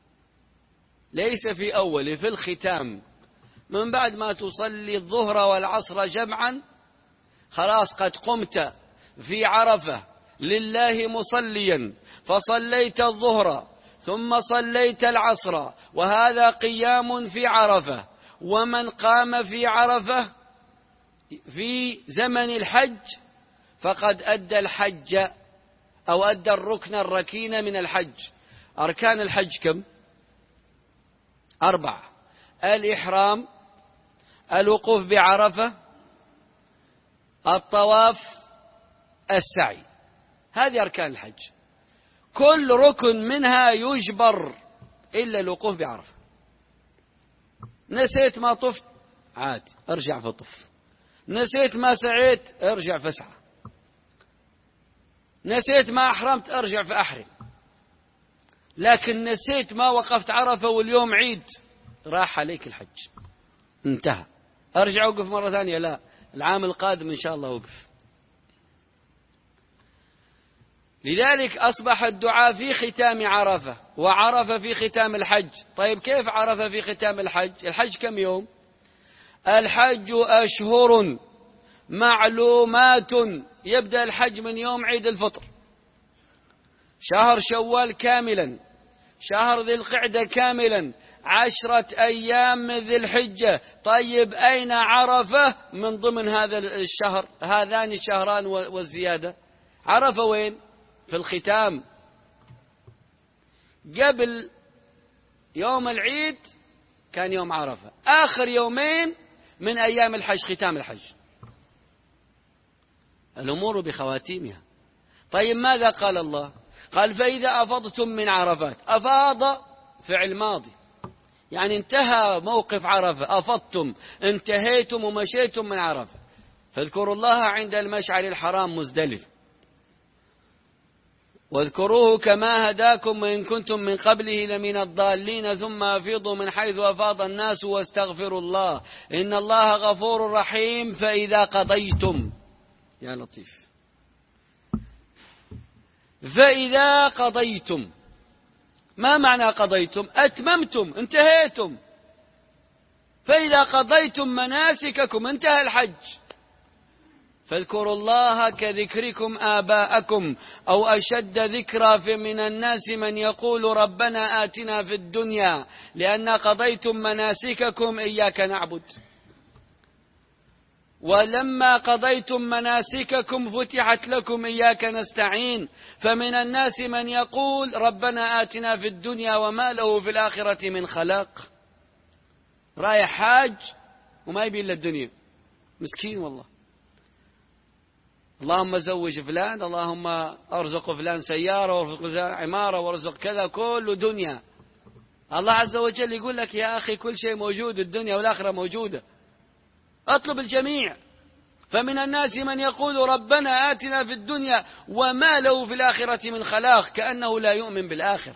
[SPEAKER 1] ليس في أوله، في الختام، من بعد ما تصلي الظهر والعصر جمعا خلاص قد قمت في عرفة لله مصليا، فصليت الظهر ثم صليت العصر، وهذا قيام في عرفة. ومن قام في عرفة في زمن الحج فقد أدى الحج أو أدى الركن الركين من الحج. أركان الحج كم؟ أربعة: الإحرام، الوقوف بعرفة، الطواف، السعي. هذه أركان الحج. كل ركن منها يجبر إلا الوقوف بعرفة. نسيت ما طفت عاد ارجع فطف، نسيت ما سعيت ارجع فاسعى، نسيت ما أحرمت ارجع فأحرم. لكن نسيت ما وقفت عرفة واليوم عيد، راح عليك الحج، انتهى. ارجع اوقف مرة ثانية؟ لا، العام القادم ان شاء الله اوقف. لذلك أصبح الدعاء في ختام عرفة، وعرفة في ختام الحج. طيب كيف عرفة في ختام الحج؟ الحج كم يوم؟ الحج أشهر معلومات، يبدأ الحج من يوم عيد الفطر، شهر شوال كاملا، شهر ذي القعدة كاملا، عشرة أيام من ذي الحجة. طيب أين عرفة من ضمن هذا الشهر، هذان الشهران والزيادة؟ عرفة وين؟ في الختام، قبل يوم العيد كان يوم عرفة، آخر يومين من أيام الحج ختام الحج. الأمور بخواتيمها. طيب ماذا قال الله؟ قال فإذا أفضتم من عرفات. أفاض فعل ماضي، يعني انتهى موقف عرفة، أفضتم انتهيتم ومشيتم من عرفة، فاذكروا الله عند المشعر الحرام مزدلف، واذكروه كما هداكم وإن كنتم من قبله لمن الضالين، ثم أفيضوا من حيث أفاض الناس واستغفروا الله إن الله غفور رحيم. فإذا قضيتم، يا لطيف، فإذا قضيتم، ما معنى قضيتم؟ أتممتم، انتهيتم. فإذا قضيتم مناسككم، انتهى الحج، فاذكروا الله كذكركم آباءكم أو أشد ذكرا. فمن الناس من يقول ربنا آتنا في الدنيا، لأن قضيتم مناسككم إياك نعبد. ولما قضيتم مناسككم فتحت لكم إياك نستعين. فمن الناس من يقول ربنا آتنا في الدنيا وما له في الآخرة من خلاق. رايح حاج وما يبي إلا الدنيا، مسكين والله. اللهم زوج فلان، اللهم أرزق فلان سيارة وارزق فلان عمارة وارزق كذا، كله دنيا. الله عز وجل يقول لك يا أخي كل شيء موجود، الدنيا والآخرة موجودة، أطلب الجميع. فمن الناس من يقول ربنا آتنا في الدنيا وما له في الآخرة من خلاق، كأنه لا يؤمن بالآخرة.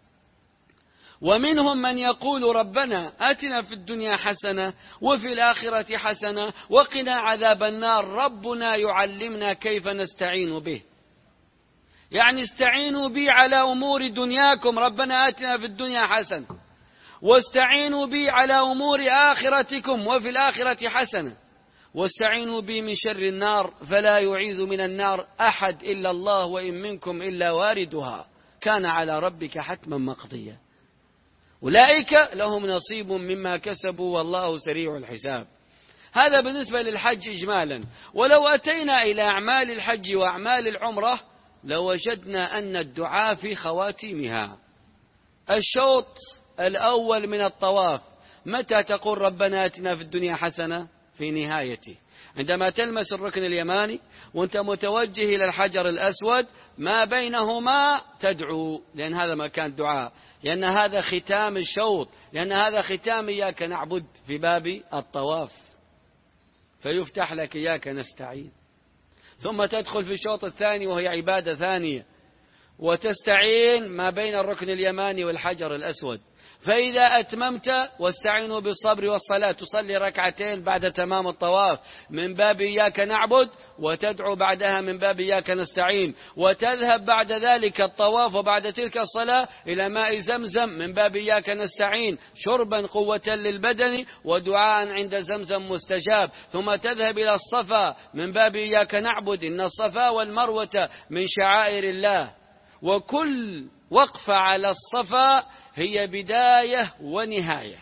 [SPEAKER 1] ومنهم من يقول ربنا آتنا في الدنيا حسنة وفي الآخرة حسنة وقنا عذاب النار. ربنا يعلمنا كيف نستعين به، يعني استعينوا بي على أمور دنياكم، ربنا آتنا في الدنيا حسنة، واستعينوا بي على أمور آخرتكم وفي الآخرة حسنة، واستعينوا بي من شر النار فلا يعيذ من النار أحد إلا الله وإن منكم إلا واردها كان على ربك حتما مقضيا. أولئك لهم نصيب مما كسبوا والله سريع الحساب. هذا بالنسبة للحج إجمالا. ولو أتينا إلى أعمال الحج وأعمال العمرة لوجدنا أن الدعاء في خواتيمها. الشوط الأول من الطواف متى تقول ربنا آتنا في الدنيا حسنة؟ في نهايته، عندما تلمس الركن اليماني وانت متوجه إلى الحجر الأسود، ما بينهما تدعو، لأن هذا مكان دعاء، لأن هذا ختام الشوط، لأن هذا ختام إياك نعبد في باب الطواف، فيفتح لك إياك نستعين. ثم تدخل في الشوط الثاني وهي عبادة ثانية، وتستعين ما بين الركن اليماني والحجر الأسود. فإذا أتممت واستعينوا بالصبر والصلاة، تصلي ركعتين بعد تمام الطواف من باب إياك نعبد، وتدعو بعدها من باب إياك نستعين، وتذهب بعد ذلك الطواف وبعد تلك الصلاة إلى ماء زمزم من باب إياك نستعين، شربا قوة للبدن ودعاء عند زمزم مستجاب. ثم تذهب إلى الصفا من باب إياك نعبد، إن الصفا والمروة من شعائر الله، وكل وقفة على الصفا هي بداية ونهاية،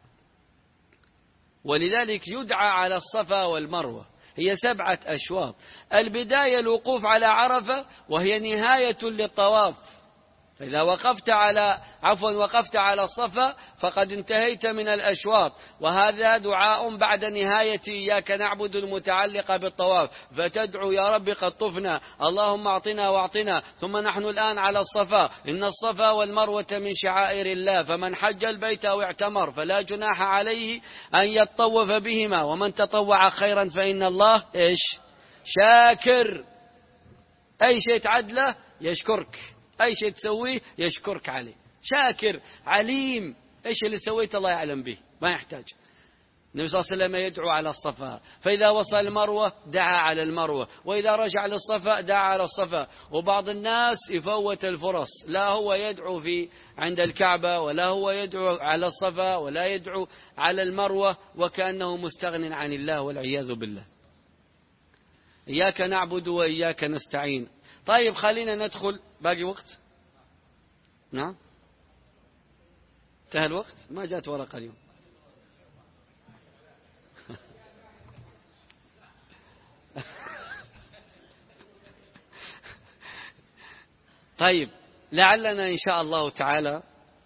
[SPEAKER 1] ولذلك يدعى على الصفا والمروة، هي سبعة أشواط. البداية الوقوف على عرفة وهي نهاية للطواف، فإذا وقفت على عفوا وقفت على الصفا فقد انتهيت من الأشواط، وهذا دعاء بعد نهاية إياك نعبد المتعلقة بالطواف، فتدعو يا رب قد طفنا اللهم أعطنا واعطنا، ثم نحن الآن على الصفا. إن الصفا والمروة من شعائر الله، فمن حج البيت أو اعتمر فلا جناح عليه أن يطوف بهما، ومن تطوع خيرا فإن الله إيش شاكر. أي شيء تعدله يشكرك، أي شيء تسويه يشكرك عليه. شاكر عليم، إيش اللي سويت الله يعلم به، ما يحتاج. النبي صلى الله عليه وسلم يدعو على الصفا، فإذا وصل المروة دعا على المروة، وإذا رجع للصفا دعا على الصفا. وبعض الناس يفوت الفرص، لا هو يدعو في عند الكعبة، ولا هو يدعو على الصفا، ولا يدعو على المروة، وكأنه مستغن عن الله والعياذ بالله. إياك نعبد وإياك نستعين. طيب خلينا ندخل، باقي وقت؟ نعم انتهى الوقت، ما جاءت ورقة اليوم. طيب لعلنا إن شاء الله تعالى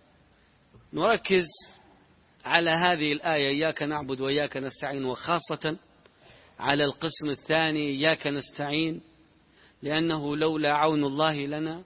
[SPEAKER 1] نركز على هذه الآية إياك نعبد وإياك نستعين، وخاصة على القسم الثاني إياك نستعين، لأنه لولا عون الله لنا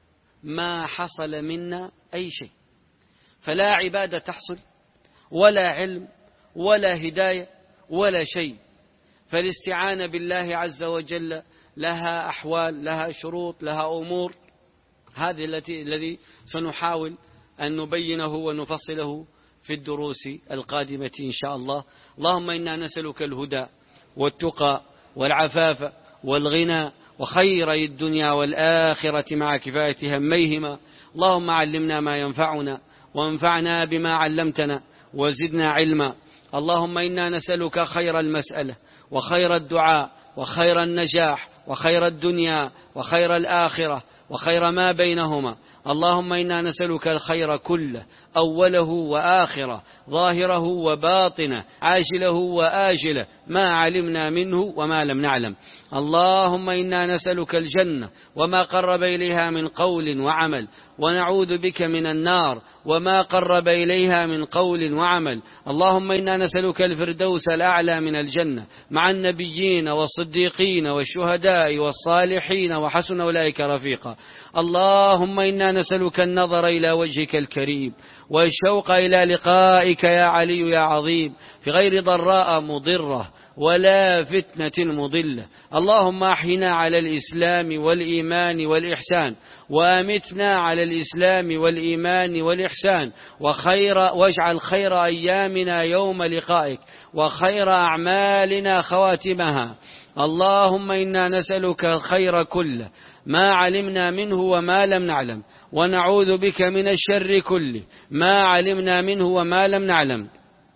[SPEAKER 1] ما حصل منا أي شيء. فلا عبادة تحصل، ولا علم، ولا هداية، ولا شيء. فالاستعانة بالله عز وجل لها أحوال، لها شروط، لها أمور. هذه التي الذي سنحاول أن نبينه ونفصله في الدروس القادمة إن شاء الله. اللهم إنا نسألك الهدى والتقى والعفاف والغنى وخيري الدنيا والآخرة مع كفاية هميهما. اللهم علمنا ما ينفعنا، وانفعنا بما علمتنا، وزدنا علما. اللهم إنا نسألك خير المسألة، وخير الدعاء، وخير النجاح، وخير الدنيا، وخير الآخرة، وخير ما بينهما. اللهم إنا نسألك الخير كله، أوله وآخره، ظاهره وباطنه، عاجله وآجله، ما علمنا منه وما لم نعلم. اللهم إنا نسألك الجنة وما قرب إليها من قول وعمل، ونعوذ بك من النار وما قرب إليها من قول وعمل. اللهم إنا نسألك الفردوس الأعلى من الجنة مع النبيين والصديقين والشهداء والصالحين وحسن أولئك رفيقا. اللهم إنا نسألك النظر إلى وجهك الكريم، والشوق إلى لقائك يا علي يا عظيم، في غير ضراء مضرة ولا فتنة مضلة. اللهم أحينا على الإسلام والإيمان والإحسان، وأمتنا على الإسلام والإيمان والإحسان، وخير واجعل خير أيامنا يوم لقائك، وخير أعمالنا خواتمها. اللهم إنا نسألك الخير كله، ما علمنا منه وما لم نعلم، ونعوذ بك من الشر كله، ما علمنا منه وما لم نعلم.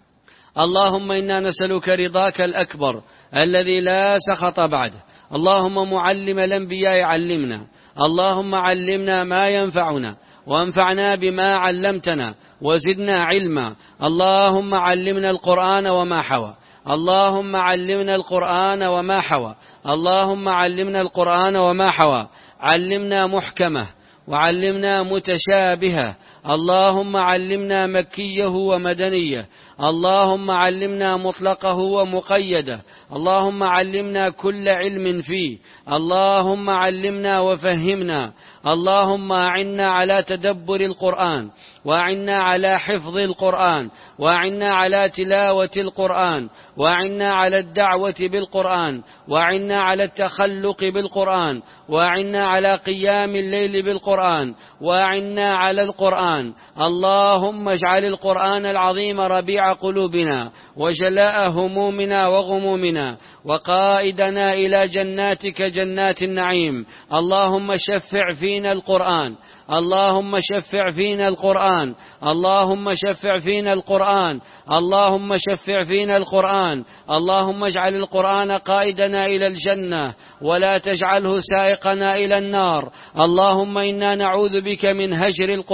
[SPEAKER 1] اللهم إنا نسألك رضاك الأكبر الذي لا سخط بعده. اللهم معلم الأنبياء علمنا. اللهم علمنا ما ينفعنا، وانفعنا بما علمتنا، وزدنا علما. اللهم علمنا القرآن وما حوى. اللهم علمنا القرآن وما حوى. اللهم علمنا القرآن وما حوى. علمنا محكمه، وعلمنا متشابهه. اللهم علمنا مكيه ومدنيه. اللهم علمنا مطلقه ومقيده. اللهم علمنا كل علم فيه. اللهم علمنا وفهمنا. اللهم أعنا على تدبر القرآن، وأعنا على حفظ القرآن، وأعنا على تلاوة القرآن، وأعنا على الدعوة بالقرآن، وأعنا على التخلق بالقرآن، وأعنا على قيام الليل بالقرآن، وأعنا على القرآن. اللهم اجعل القرآن العظيم ربيع قلوبنا، وجلاء همومنا وغمومنا، وقائدنا إلى جناتك جنات النعيم. اللهم شفع فينا القرآن. اللهم شفع فينا القرآن. اللهم شفع فينا القرآن. اللهم شفع فينا القرآن. اللهم اجعل القرآن قائدنا إلى الجنة، ولا تجعله سائقنا إلى النار. اللهم إنا نعوذ بك من هجر القرآن،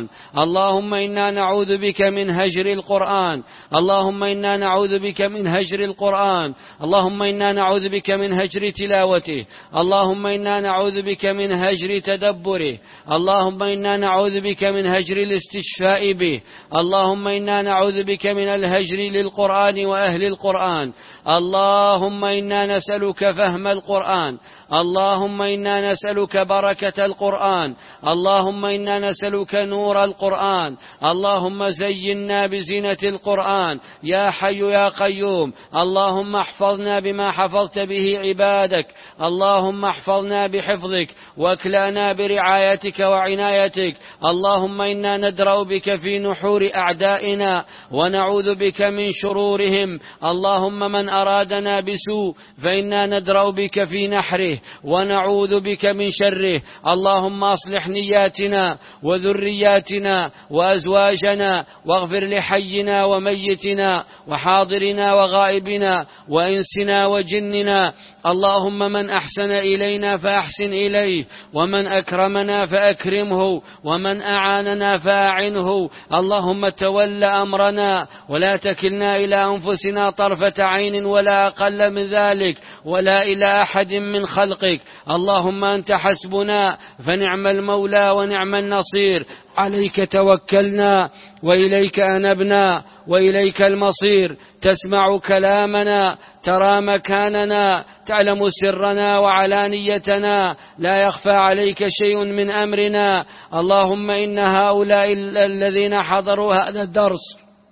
[SPEAKER 1] اللهم إنا نعوذ بك من هجر القرآن اللهم إنا نعوذ بك من هجر القرآن اللهم إنا نعوذ بك من هجر تلاوته اللهم إنا نعوذ بك من هجر تدبره اللهم إنا نعوذ بك من هجر الاستشفاء به اللهم إنا نعوذ بك من الهجر للقرآن وأهل القرآن اللهم إنا نسألك فهم القرآن اللهم إنا نسألك بركة القرآن اللهم إنا نسألك نور القرآن اللهم زينا بزينة القرآن يا حي يا قيوم اللهم احفظنا بما حفظت به عبادك اللهم احفظنا بحفظك واكلأنا برعايتك وعنايتك اللهم إنا ندرأ بك في نحور أعدائنا ونعوذ بك من شرورهم اللهم من أرادنا بسوء فإنا ندرأ بك في نحره ونعوذ بك من شره اللهم أصلح نياتنا وذرياتنا وأزواجنا واغفر لحينا وميتنا وحاضرنا وغائبنا وإنسنا وجننا اللهم من أحسن إلينا فأحسن إليه ومن أكرمنا فأكرمه ومن أعاننا فأعنه اللهم تول أمرنا ولا تكلنا إلى أنفسنا طرفة عين ولا أقل من ذلك ولا إلى أحد من خلقك اللهم أنت حسبنا فنعم المولى ونعم النصير عليك توكلنا وإليك أنبنا وإليك المصير تسمع كلامنا ترى مكاننا تعلم سرنا وعلانيتنا لا يخفى عليك شيء من أمرنا اللهم إن هؤلاء الذين حضروا هذا الدرس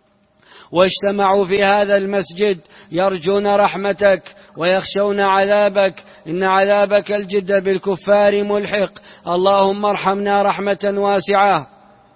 [SPEAKER 1] واجتمعوا في هذا المسجد يرجون رحمتك ويخشون عذابك إن عذابك الجد بالكفار ملحق اللهم ارحمنا رحمة واسعة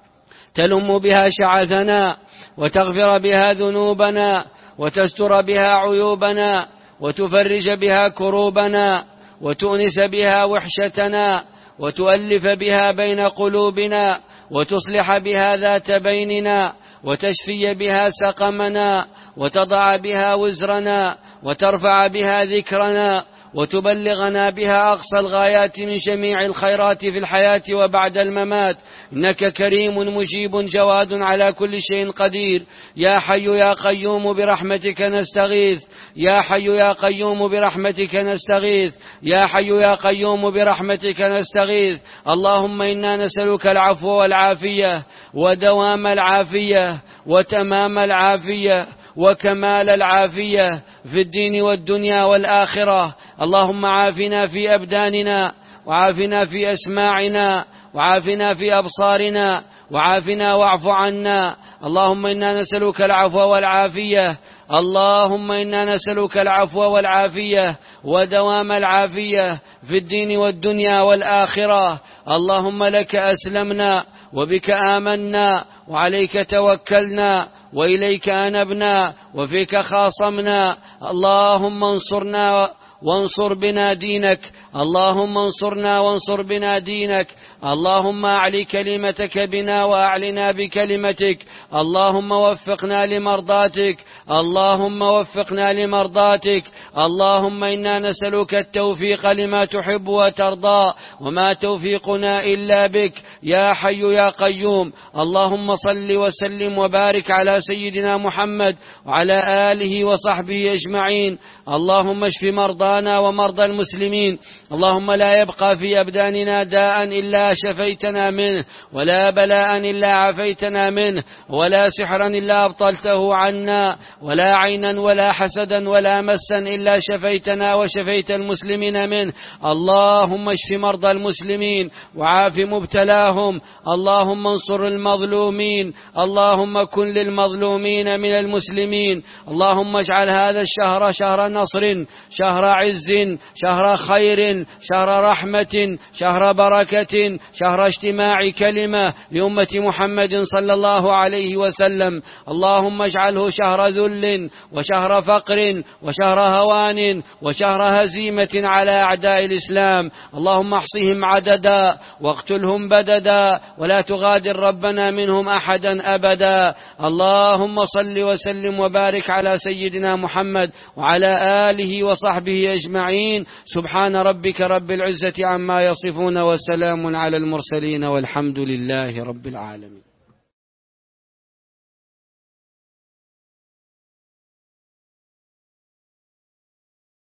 [SPEAKER 1] تلم بها شعثنا وتغفر بها ذنوبنا وتستر بها عيوبنا وتفرج بها كروبنا وتؤنس بها وحشتنا وتؤلف بها بين قلوبنا وتصلح بها ذات بيننا وتشفي بها سقمنا وتضع بها وزرنا وترفع بها ذكرنا وتبلغنا بها أقصى الغايات من جميع الخيرات في الحياة وبعد الممات إنك كريم مجيب جواد على كل شيء قدير يا حي يا قيوم برحمتك نستغيث يا حي يا قيوم برحمتك نستغيث يا حي يا قيوم برحمتك نستغيث اللهم إنا نسألك العفو والعافية ودوام العافية وتمام العافية وكمال العافية في الدين والدنيا والآخرة اللهم عافنا في أبداننا وعافنا في أسماعنا وعافنا في أبصارنا وعافنا واعف عنا اللهم إنا نسألك العفو والعافية اللهم إنا نسألك العفو والعافية ودوام العافية في الدين والدنيا والآخرة اللهم لك أسلمنا وبك آمنا وعليك توكلنا وإليك أنبنا وفيك خاصمنا اللهم انصرنا وانصر بنا دينك اللهم انصرنا وانصر بنا دينك اللهم أعلي كلمتك بنا وأعلنا بكلمتك اللهم وفقنا لمرضاتك اللهم وفقنا لمرضاتك اللهم إنا نسألك التوفيق لما تحب وترضى وما توفيقنا إلا بك يا حي يا قيوم اللهم صل وسلم وبارك على سيدنا محمد وعلى آله وصحبه أجمعين اللهم اشف مرضانا ومرضى المسلمين اللهم لا يبقى في أبداننا داء إلا شفيتنا منه ولا بلاء إلا عافيتنا منه ولا سحرا إلا أبطلته عنا ولا عينا ولا حسدا ولا مسا إلا شفيتنا وشفيت المسلمين منه اللهم اشف مرضى المسلمين وعاف مبتلاهم اللهم انصر المظلومين اللهم كن للمظلومين من المسلمين اللهم اجعل هذا الشهر شهر نصر شهر عز شهر خير شهر رحمة شهر بركة شهر اجتماع كلمة لأمة محمد صلى الله عليه وسلم اللهم اجعله شهر ذل وشهر فقر وشهر هوان وشهر هزيمة على أعداء الإسلام اللهم احصهم عددا واقتلهم بددا ولا تغادر ربنا منهم أحدا أبدا اللهم صل وسلم وبارك على سيدنا محمد وعلى آله وصحبه أجمعين سبحان ربك رب العزة عما يصفون وسلام على المرسلين والحمد لله رب العالمين.